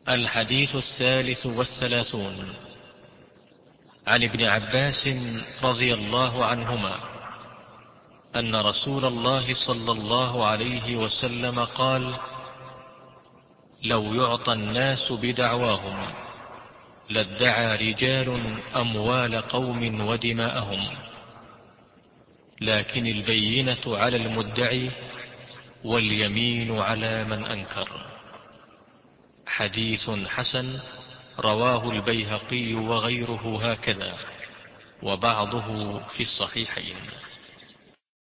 الحديث 33 عن ابن عباس رضي الله عنهما أن رسول الله صلى الله عليه وسلم قال: لو يعطى الناس بدعواهم لادعى رجال أموال قوم ودماءهم، لكن البينة على المدعي واليمين على من أنكر. حديث حسن، رواه البيهقي وغيره هكذا، وبعضه في الصحيحين.